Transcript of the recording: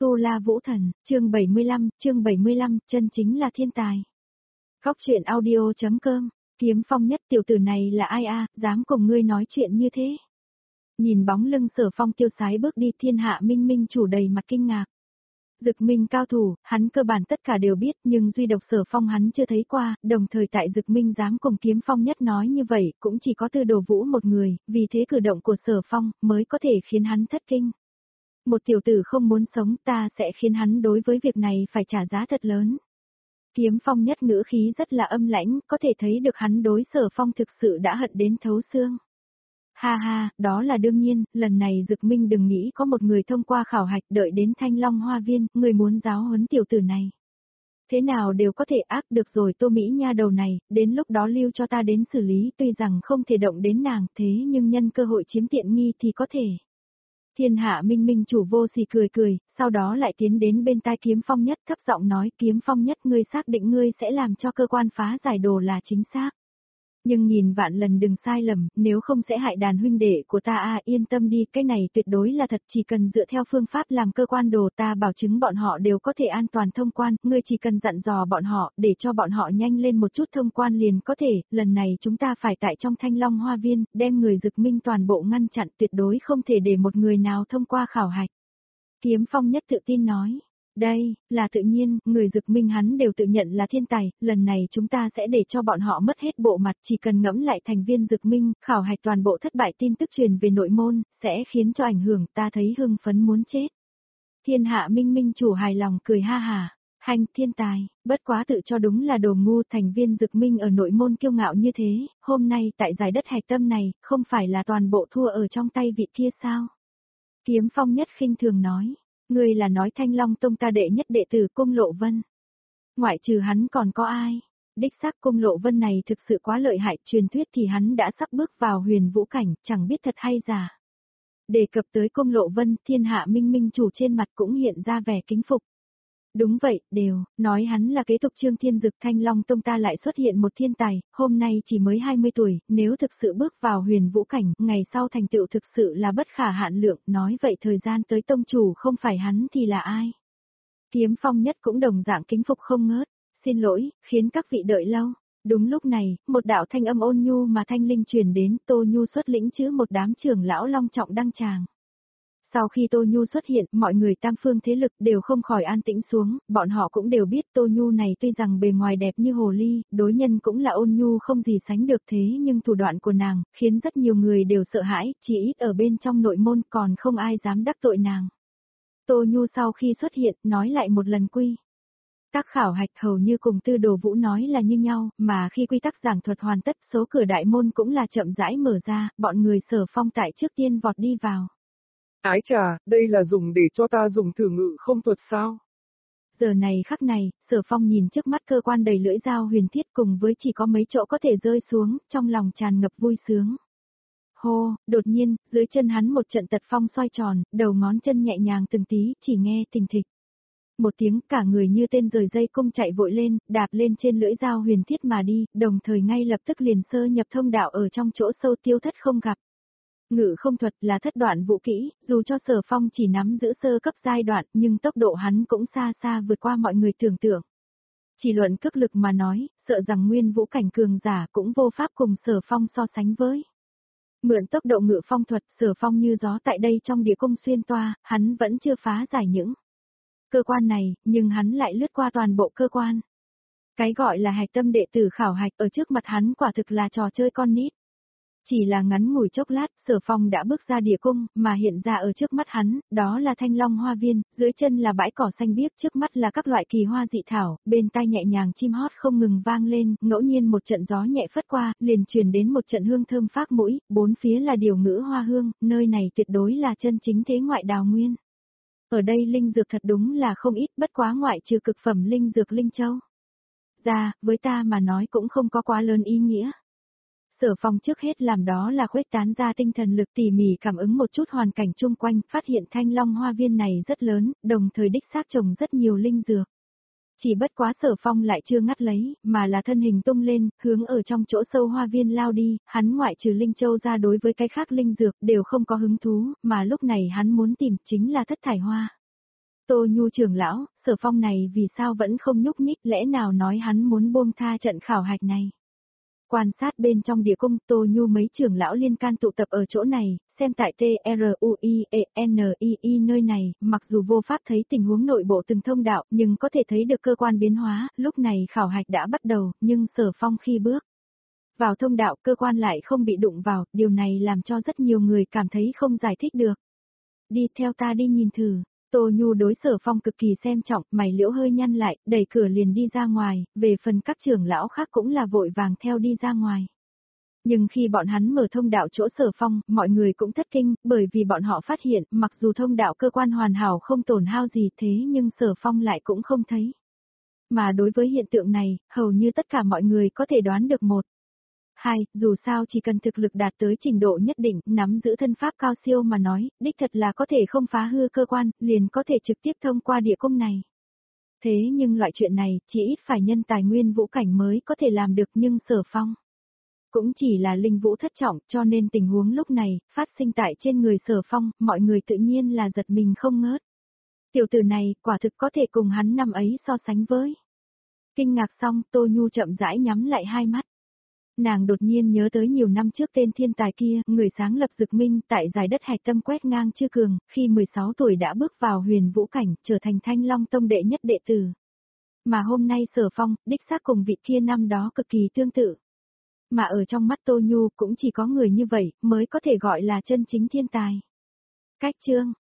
Tu La Vũ Thần, chương 75, chân chính là thiên tài. Góc truyện audio.com, Kiếm Phong nhất tiểu tử này là ai a, dám cùng ngươi nói chuyện như thế. Nhìn bóng lưng Sở Phong tiêu sái bước đi, Thiên Hạ Minh Minh chủ đầy mặt kinh ngạc. Dực Minh cao thủ, hắn cơ bản tất cả đều biết, nhưng duy độc Sở Phong hắn chưa thấy qua, đồng thời tại Dực Minh dám cùng Kiếm Phong nhất nói như vậy, cũng chỉ có Tư Đồ Vũ một người, vì thế cử động của Sở Phong mới có thể khiến hắn thất kinh. Một tiểu tử không muốn sống, ta sẽ khiến hắn đối với việc này phải trả giá thật lớn. Kiếm Phong nhất ngữ khí rất là âm lãnh, có thể thấy được hắn đối Sở Phong thực sự đã hận đến thấu xương. Ha ha, đó là đương nhiên, lần này Dực Minh đừng nghĩ có một người thông qua khảo hạch, đợi đến Thanh Long Hoa Viên, người muốn giáo huấn tiểu tử này. Thế nào đều có thể ác được rồi, Tô Mỹ nha đầu này, đến lúc đó lưu cho ta đến xử lý, tuy rằng không thể động đến nàng, thế nhưng nhân cơ hội chiếm tiện nghi thì có thể. Thiên Hạ Minh Minh chủ vô sỉ cười cười, sau đó lại tiến đến bên tai Kiếm Phong nhất, thấp giọng nói, Kiếm Phong nhất, ngươi xác định ngươi sẽ làm cho cơ quan phá giải đồ là chính xác. Nhưng nghìn vạn lần đừng sai lầm, nếu không sẽ hại đàn huynh đệ của ta yên tâm đi, cái này tuyệt đối là thật, chỉ cần dựa theo phương pháp làm cơ quan đồ, ta bảo chứng bọn họ đều có thể an toàn thông quan, ngươi chỉ cần dặn dò bọn họ, để cho bọn họ nhanh lên một chút thông quan liền có thể, lần này chúng ta phải tại trong Thanh Long Hoa Viên, đem người Dực Minh toàn bộ ngăn chặn, tuyệt đối không thể để một người nào thông qua khảo hạch. Kiếm Phong nhất tự tin nói. Đây, là tự nhiên, người Dực Minh hắn đều tự nhận là thiên tài, lần này chúng ta sẽ để cho bọn họ mất hết bộ mặt, chỉ cần ngẫm lại thành viên Dực Minh, khảo hạch toàn bộ thất bại, tin tức truyền về nội môn, sẽ khiến cho ảnh hưởng, ta thấy hưng phấn muốn chết. Thiên Hạ Minh Minh chủ hài lòng cười ha hà, hành thiên tài, bất quá tự cho đúng là đồ ngu, thành viên Dực Minh ở nội môn kiêu ngạo như thế, hôm nay tại giải đất hạch tâm này, không phải là toàn bộ thua ở trong tay vị kia sao? Kiếm Phong nhất khinh thường nói. Ngươi là nói Thanh Long Tông ta đệ nhất đệ tử Cung Lộ Vân. Ngoại trừ hắn còn có ai? Đích xác Cung Lộ Vân này thực sự quá lợi hại, truyền thuyết thì hắn đã sắp bước vào huyền vũ cảnh, chẳng biết thật hay giả. Đề cập tới Cung Lộ Vân, Thiên Hạ Minh Minh chủ trên mặt cũng hiện ra vẻ kính phục. Đúng vậy, nói hắn là kế tục Trương Thiên Dực, Thanh Long Tông ta lại xuất hiện một thiên tài, hôm nay chỉ mới 20 tuổi, nếu thực sự bước vào huyền vũ cảnh, ngày sau thành tựu thực sự là bất khả hạn lượng, nói vậy thời gian tới tông chủ không phải hắn thì là ai? Kiếm Phong nhất cũng đồng dạng kính phục không ngớt, xin lỗi, khiến các vị đợi lâu. Đúng lúc này, một đạo thanh âm ôn nhu mà thanh linh truyền đến, Tô Nhu xuất lĩnh chứ một đám trưởng lão long trọng đăng tràng. Sau khi Tô Nhu xuất hiện, mọi người tam phương thế lực đều không khỏi an tĩnh xuống, bọn họ cũng đều biết Tô Nhu này tuy rằng bề ngoài đẹp như hồ ly, đối nhân cũng là ôn nhu không gì sánh được, thế nhưng thủ đoạn của nàng, khiến rất nhiều người đều sợ hãi, chỉ ít ở bên trong nội môn còn không ai dám đắc tội nàng. Tô Nhu sau khi xuất hiện, nói lại một lần quy. Các khảo hạch hầu như cùng Tư Đồ Vũ nói là như nhau, mà khi quy tắc giảng thuật hoàn tất, số cửa đại môn cũng là chậm rãi mở ra, bọn người Sở Phong tại trước tiên vọt đi vào. Ái trà, đây là dùng để cho ta dùng thử ngự không thuật sao? Giờ này khắc này, Sở Phong nhìn trước mắt cơ quan đầy lưỡi dao huyền thiết cùng với chỉ có mấy chỗ có thể rơi xuống, trong lòng tràn ngập vui sướng. Hô, đột nhiên, dưới chân hắn một trận tật phong xoay tròn, đầu ngón chân nhẹ nhàng từng tí, chỉ nghe thình thịch. Một tiếng, cả người như tên rời dây cung chạy vội lên, đạp lên trên lưỡi dao huyền thiết mà đi, đồng thời ngay lập tức liền sơ nhập thông đạo ở trong chỗ sâu tiêu thất không gặp. Ngự không thuật là thất đoạn vũ kỹ, dù cho Sở Phong chỉ nắm giữ sơ cấp giai đoạn, nhưng tốc độ hắn cũng xa xa vượt qua mọi người tưởng tượng. Chỉ luận cước lực mà nói, sợ rằng nguyên vũ cảnh cường giả cũng vô pháp cùng Sở Phong so sánh với. Mượn tốc độ ngự phong thuật, Sở Phong như gió tại đây trong địa cung xuyên toa, hắn vẫn chưa phá giải những cơ quan này, nhưng hắn lại lướt qua toàn bộ cơ quan. Cái gọi là hạch tâm đệ tử khảo hạch ở trước mặt hắn quả thực là trò chơi con nít. Chỉ là ngắn ngủi chốc lát, Sở Phong đã bước ra địa cung, mà hiện ra ở trước mắt hắn, đó là Thanh Long Hoa Viên, dưới chân là bãi cỏ xanh biếc, trước mắt là các loại kỳ hoa dị thảo, bên tai nhẹ nhàng chim hót không ngừng vang lên, ngẫu nhiên một trận gió nhẹ phất qua, liền truyền đến một trận hương thơm phác mũi, bốn phía là điều ngữ hoa hương, nơi này tuyệt đối là chân chính thế ngoại đào nguyên. Ở đây linh dược thật đúng là không ít, bất quá ngoại trừ cực phẩm linh dược linh châu ra, với ta mà nói cũng không có quá lớn ý nghĩa. Sở Phong trước hết làm đó là khuếch tán ra tinh thần lực, tỉ mỉ cảm ứng một chút hoàn cảnh chung quanh, phát hiện Thanh Long Hoa Viên này rất lớn, đồng thời đích xác trồng rất nhiều linh dược. Chỉ bất quá Sở Phong lại chưa ngắt lấy, mà là thân hình tung lên, hướng ở trong chỗ sâu hoa viên lao đi, hắn ngoại trừ linh châu ra đối với cái khác linh dược đều không có hứng thú, mà lúc này hắn muốn tìm chính là thất thải hoa. Tô Nhu trưởng lão, Sở Phong này vì sao vẫn không nhúc nhích, lẽ nào nói hắn muốn buông tha trận khảo hạch này. Quan sát bên trong địa cung, Tô Nhu mấy trưởng lão liên can tụ tập ở chỗ này, xem tại TRUIENII nơi này, mặc dù vô pháp thấy tình huống nội bộ từng thông đạo, nhưng có thể thấy được cơ quan biến hóa, lúc này khảo hạch đã bắt đầu, nhưng Sở Phong khi bước vào thông đạo, cơ quan lại không bị đụng vào, điều này làm cho rất nhiều người cảm thấy không giải thích được. Đi theo ta đi nhìn thử. Tô Nhu đối Sở Phong cực kỳ xem trọng, mày liễu hơi nhăn lại, đẩy cửa liền đi ra ngoài, về phần các trưởng lão khác cũng là vội vàng theo đi ra ngoài. Nhưng khi bọn hắn mở thông đạo chỗ Sở Phong, mọi người cũng thất kinh, bởi vì bọn họ phát hiện, mặc dù thông đạo cơ quan hoàn hảo không tổn hao gì thế nhưng Sở Phong lại cũng không thấy. Mà đối với hiện tượng này, hầu như tất cả mọi người có thể đoán được một. Hai, dù sao chỉ cần thực lực đạt tới trình độ nhất định, nắm giữ thân pháp cao siêu mà nói, đích thật là có thể không phá hư cơ quan, liền có thể trực tiếp thông qua địa cung này. Thế nhưng loại chuyện này, chỉ ít phải nhân tài nguyên vũ cảnh mới có thể làm được, nhưng Sở Phong cũng chỉ là linh vũ thất trọng, cho nên tình huống lúc này, phát sinh tại trên người Sở Phong, mọi người tự nhiên là giật mình không ngớt. Tiểu tử này, quả thực có thể cùng hắn năm ấy so sánh với. Kinh ngạc xong, Tô Nhu chậm rãi nhắm lại hai mắt. Nàng đột nhiên nhớ tới nhiều năm trước tên thiên tài kia, người sáng lập Dực Minh tại giải đất Hạch Tâm quét ngang Chư Cường, khi 16 tuổi đã bước vào huyền vũ cảnh, trở thành Thanh Long Tông đệ nhất đệ tử. Mà hôm nay Sở Phong, đích xác cùng vị kia năm đó cực kỳ tương tự. Mà ở trong mắt Tô Nhu cũng chỉ có người như vậy, mới có thể gọi là chân chính thiên tài. Cách chương